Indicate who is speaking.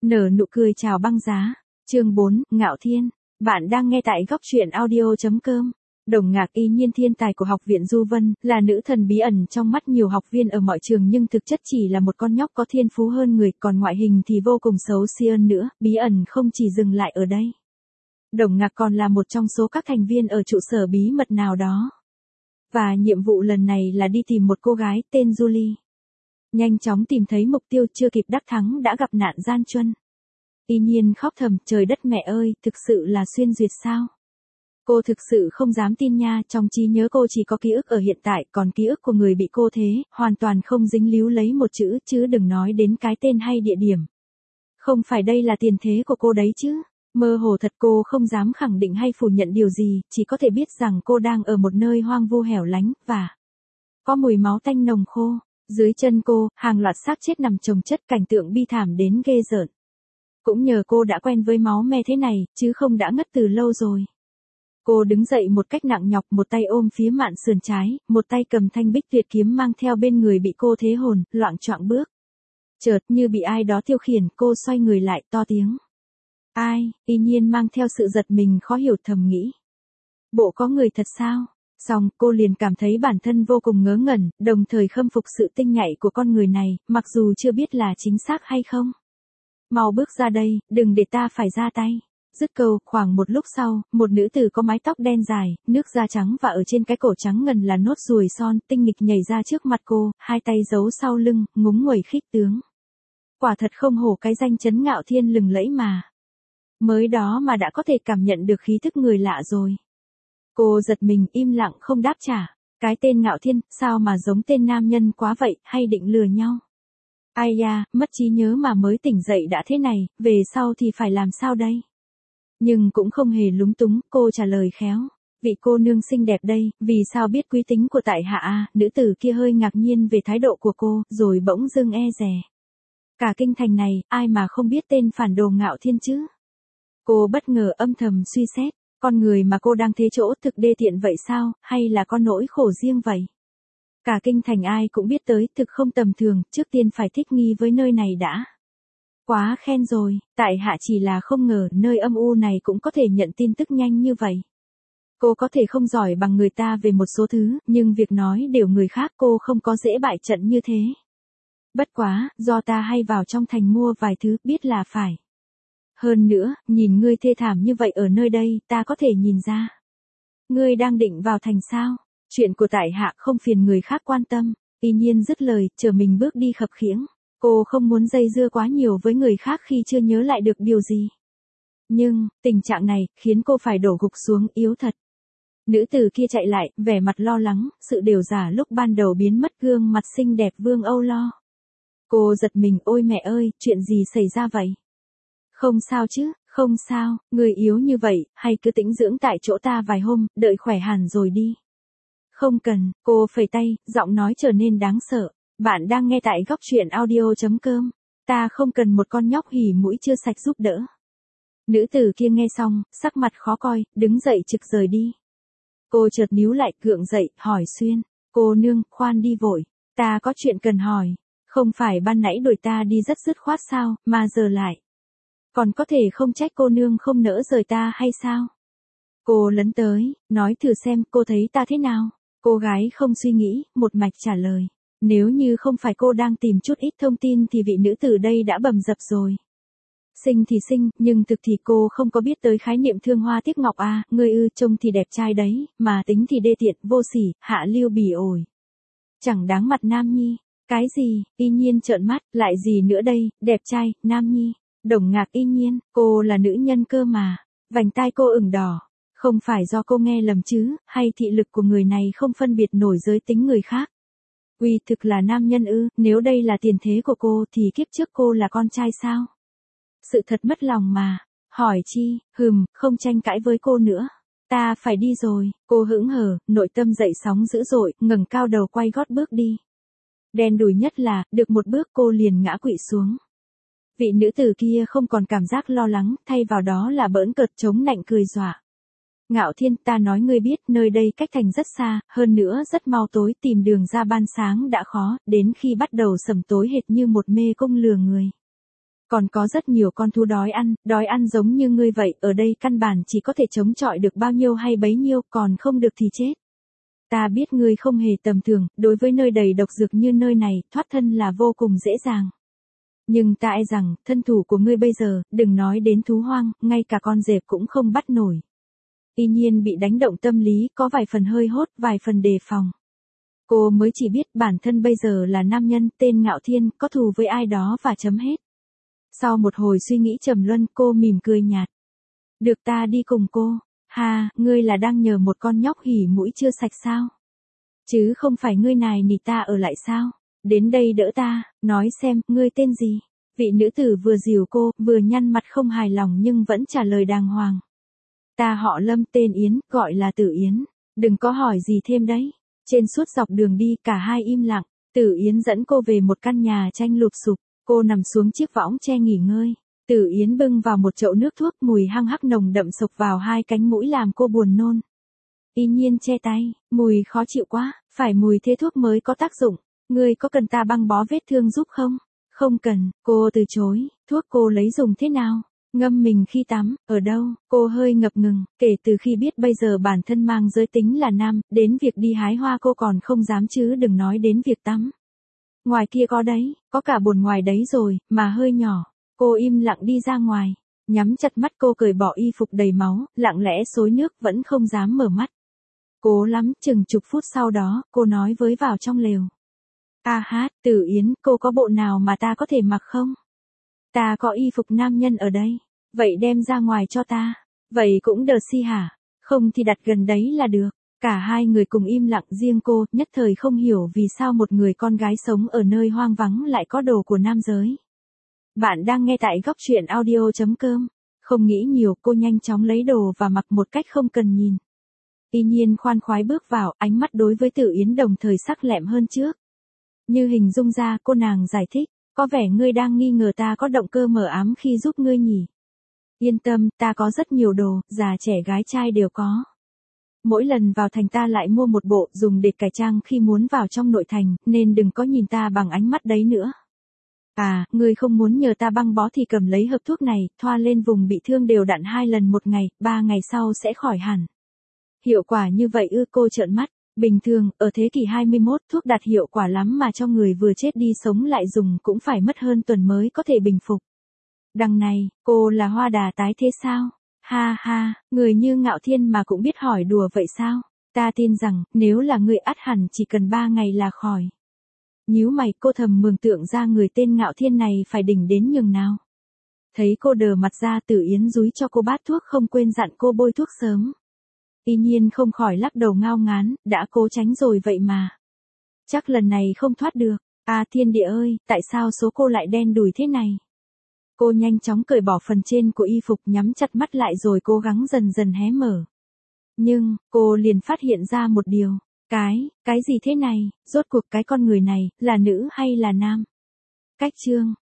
Speaker 1: Nở nụ cười chào băng giá. Chương 4, Ngạo Thiên. Bạn đang nghe tại góc truyện audio.com. Đồng Ngạc Y Nhiên thiên tài của học viện Du Vân, là nữ thần bí ẩn trong mắt nhiều học viên ở mọi trường nhưng thực chất chỉ là một con nhóc có thiên phú hơn người, còn ngoại hình thì vô cùng xấu xí hơn nữa, bí ẩn không chỉ dừng lại ở đây. Đồng Ngạc còn là một trong số các thành viên ở trụ sở bí mật nào đó. Và nhiệm vụ lần này là đi tìm một cô gái tên Julie. Nhanh chóng tìm thấy mục tiêu, chưa kịp đắc thắng đã gặp nạn gian truân. Y Nhiên khóc thầm, trời đất mẹ ơi, thực sự là xuyên duyệt sao? Cô thực sự không dám tin nha, trong trí nhớ cô chỉ có ký ức ở hiện tại, còn ký ức của người bị cô thế, hoàn toàn không dính líu lấy một chữ, chứ đừng nói đến cái tên hay địa điểm. Không phải đây là tiền thế của cô đấy chứ? Mơ hồ thật, cô không dám khẳng định hay phủ nhận điều gì, chỉ có thể biết rằng cô đang ở một nơi hoang vu hẻo lánh, và có mùi máu tanh nồng khô. Dưới chân cô, hàng loạt xác chết nằm chồng chất, cảnh tượng bi thảm đến ghê rợn. Cũng nhờ cô đã quen với máu me thế này, chứ không đã ngất từ lâu rồi. Cô đứng dậy một cách nặng nhọc, một tay ôm phía mạn sườn trái, một tay cầm thanh bích tuyệt kiếm mang theo bên người bị cô thế hồn, loạng choạng bước. Chợt như bị ai đó tiêu khiển, cô xoay người lại to tiếng. Ai? Y Nhiên mang theo sự giật mình khó hiểu thầm nghĩ. Bộ có người thật sao? Xong, cô liền cảm thấy bản thân vô cùng ngớ ngẩn, đồng thời khâm phục sự tinh nhạy của con người này, mặc dù chưa biết là chính xác hay không. Mau bước ra đây, đừng để ta phải ra tay. Dứt câu, khoảng một lúc sau, một nữ tử có mái tóc đen dài, nước da trắng và ở trên cái cổ trắng ngần là nốt ruồi son, tinh nghịch nhảy ra trước mặt cô, hai tay giấu sau lưng, ngúng nguẩy khích tướng. Quả thật không hổ cái danh chấn Ngạo Thiên lừng lẫy mà. Mới đó mà đã có thể cảm nhận được khí thức người lạ rồi. Cô giật mình im lặng không đáp trả. Cái tên Ngạo Thiên, sao mà giống tên nam nhân quá vậy, hay định lừa nhau? Ai da, mất trí nhớ mà mới tỉnh dậy đã thế này, về sau thì phải làm sao đây? Nhưng cũng không hề lúng túng, cô trả lời khéo. Vị cô nương xinh đẹp đây, vì sao biết quý tính của tại hạ à? Nữ tử kia hơi ngạc nhiên về thái độ của cô, rồi bỗng dưng e dè. Cả kinh thành này, ai mà không biết tên phản đồ Ngạo Thiên chứ? Cô bất ngờ âm thầm suy xét. Con người mà cô đang thế chỗ thực đê tiện vậy sao, hay là có nỗi khổ riêng vậy? Cả kinh thành ai cũng biết tới, thực không tầm thường, trước tiên phải thích nghi với nơi này đã. Quá khen rồi, tại hạ chỉ là không ngờ nơi âm u này cũng có thể nhận tin tức nhanh như vậy. Cô có thể không giỏi bằng người ta về một số thứ, nhưng việc nói đều người khác cô không có dễ bại trận như thế. Bất quá, do ta hay vào trong thành mua vài thứ, biết là phải. Hơn nữa, nhìn ngươi thê thảm như vậy ở nơi đây, ta có thể nhìn ra. Ngươi đang định vào thành sao? Chuyện của tại hạ không phiền người khác quan tâm. Y Nhiên dứt lời, chờ mình bước đi khập khiễng. Cô không muốn dây dưa quá nhiều với người khác khi chưa nhớ lại được điều gì. Nhưng, tình trạng này, khiến cô phải đổ gục xuống, yếu thật. Nữ tử kia chạy lại, vẻ mặt lo lắng, sự điều giả lúc ban đầu biến mất, gương mặt xinh đẹp vương âu lo. Cô giật mình, ôi mẹ ơi, chuyện gì xảy ra vậy? Không sao chứ, không sao, người yếu như vậy, hay cứ tĩnh dưỡng tại chỗ ta vài hôm, đợi khỏe hẳn rồi đi. Không cần, cô phẩy tay, giọng nói trở nên đáng sợ. Bạn đang nghe tại góc truyện audio.com. Ta không cần một con nhóc hỉ mũi chưa sạch giúp đỡ. Nữ tử kia nghe xong, sắc mặt khó coi, đứng dậy trực rời đi. Cô chợt níu lại, gượng dậy, hỏi xuyên. Cô nương, khoan đi vội. Ta có chuyện cần hỏi. Không phải ban nãy đuổi ta đi rất dứt khoát sao, mà giờ lại. Còn có thể không trách cô nương không nỡ rời ta hay sao? Cô lấn tới, nói thử xem cô thấy ta thế nào? Cô gái không suy nghĩ, một mạch trả lời. Nếu như không phải cô đang tìm chút ít thông tin thì vị nữ tử đây đã bầm dập rồi. Xinh thì xinh, nhưng thực thì cô không có biết tới khái niệm thương hoa tiếc ngọc à, ngươi ư, trông thì đẹp trai đấy, mà tính thì đê tiện, vô sỉ, hạ lưu bỉ ổi. Chẳng đáng mặt nam nhi. Cái gì? Y Nhiên trợn mắt, lại gì nữa đây, đẹp trai, nam nhi. Đồng Ngạc Y Nhiên, cô là nữ nhân cơ mà. Vành tai cô ửng đỏ. Không phải do cô nghe lầm chứ, hay thị lực của người này không phân biệt nổi giới tính người khác. Uy thực là nam nhân ư, nếu đây là tiền thế của cô thì kiếp trước cô là con trai sao? Sự thật mất lòng mà. Hỏi chi, không tranh cãi với cô nữa. Ta phải đi rồi, cô hững hờ, nội tâm dậy sóng dữ dội, ngẩng cao đầu quay gót bước đi. Đen đủi nhất là, được một bước cô liền ngã quỵ xuống. Vị nữ tử kia không còn cảm giác lo lắng, thay vào đó là bỡn cợt chống nạnh cười dọa. Ngạo Thiên, ta nói ngươi biết, nơi đây cách thành rất xa, hơn nữa rất mau tối, tìm đường ra ban sáng đã khó, đến khi bắt đầu sẩm tối hệt như một mê cung lừa người. Còn có rất nhiều con thú đói ăn giống như ngươi vậy, ở đây căn bản chỉ có thể chống chọi được bao nhiêu hay bấy nhiêu, còn không được thì chết. Ta biết ngươi không hề tầm thường, đối với nơi đầy độc dược như nơi này, thoát thân là vô cùng dễ dàng. Nhưng ta e rằng, thân thủ của ngươi bây giờ, đừng nói đến thú hoang, ngay cả con dẹp cũng không bắt nổi. Y Nhiên bị đánh động tâm lý, có vài phần hơi hốt, vài phần đề phòng. Cô mới chỉ biết bản thân bây giờ là nam nhân, tên Ngạo Thiên, có thù với ai đó và chấm hết. Sau một hồi suy nghĩ trầm luân, cô mỉm cười nhạt. Được, ta đi cùng cô. Ha, ngươi là đang nhờ một con nhóc hỉ mũi chưa sạch sao? Chứ không phải ngươi nài nỉ ta ở lại sao? Đến đây đỡ ta, nói xem, ngươi tên gì? Vị nữ tử vừa dìu cô, vừa nhăn mặt không hài lòng nhưng vẫn trả lời đàng hoàng. Ta họ Lâm, tên Yến, gọi là Tử Yến. Đừng có hỏi gì thêm đấy. Trên suốt dọc đường đi, cả hai im lặng. Tử Yến dẫn cô về một căn nhà tranh lụp xụp. Cô nằm xuống chiếc võng tre nghỉ ngơi. Tử Yến bưng vào một chậu nước thuốc, mùi hăng hắc nồng đậm xộc vào hai cánh mũi làm cô buồn nôn. Y Nhiên che tay, mùi khó chịu quá, phải mùi thế thuốc mới có tác dụng. Ngươi có cần ta băng bó vết thương giúp không? Không cần, cô từ chối. Thuốc cô lấy dùng thế nào? Ngâm mình khi tắm, ở đâu? Cô hơi ngập ngừng, kể từ khi biết bây giờ bản thân mang giới tính là nam, đến việc đi hái hoa cô còn không dám chứ đừng nói đến việc tắm. Ngoài kia có đấy, có cả bồn ngoài đấy rồi, mà hơi nhỏ. Cô im lặng đi ra ngoài, nhắm chặt mắt cô cởi bỏ y phục đầy máu, lặng lẽ xối nước vẫn không dám mở mắt. Cố lắm, chừng chục phút sau đó, cô nói với vào trong lều. A hát, Tử Yến, cô có bộ nào mà ta có thể mặc không? Ta có y phục nam nhân ở đây. Vậy đem ra ngoài cho ta. Vậy cũng đờ si hả? Không thì đặt gần đấy là được. Cả hai người cùng im lặng, riêng cô, nhất thời không hiểu vì sao một người con gái sống ở nơi hoang vắng lại có đồ của nam giới. Bạn đang nghe tại góc truyện audio.com. Không nghĩ nhiều, cô nhanh chóng lấy đồ và mặc một cách không cần nhìn. Y Nhiên khoan khoái bước vào, ánh mắt đối với Tử Yến đồng thời sắc lẹm hơn trước. Như hình dung ra, cô nàng giải thích, có vẻ ngươi đang nghi ngờ ta có động cơ mờ ám khi giúp ngươi nhỉ. Yên tâm, ta có rất nhiều đồ, già trẻ gái trai đều có. Mỗi lần vào thành ta lại mua một bộ dùng để cải trang khi muốn vào trong nội thành, nên đừng có nhìn ta bằng ánh mắt đấy nữa. À, ngươi không muốn nhờ ta băng bó thì cầm lấy hộp thuốc này, thoa lên vùng bị thương đều đặn 2 lần một ngày, 3 ngày sau sẽ khỏi hẳn. Hiệu quả như vậy ư? Cô trợn mắt. Bình thường, ở thế kỷ 21, thuốc đạt hiệu quả lắm mà cho người vừa chết đi sống lại dùng cũng phải mất hơn tuần mới có thể bình phục. Đằng này, cô là hoa đà tái thế sao? Ha ha, người như Ngạo Thiên mà cũng biết hỏi đùa vậy sao? Ta tin rằng, nếu là người ắt hẳn chỉ cần 3 ngày là khỏi. Nhíu mày, cô thầm mường tượng ra người tên Ngạo Thiên này phải đỉnh đến nhường nào. Thấy cô đờ mặt ra, Tử Yến dúi cho cô bát thuốc, không quên dặn cô bôi thuốc sớm. Y Nhiên không khỏi lắc đầu ngao ngán, đã cố tránh rồi vậy mà. Chắc lần này không thoát được. À thiên địa ơi, tại sao số cô lại đen đủi thế này? Cô nhanh chóng cởi bỏ phần trên của y phục, nhắm chặt mắt lại rồi cố gắng dần dần hé mở. Nhưng, cô liền phát hiện ra một điều. Cái gì thế này? Rốt cuộc cái con người này, là nữ hay là nam? Cách chương.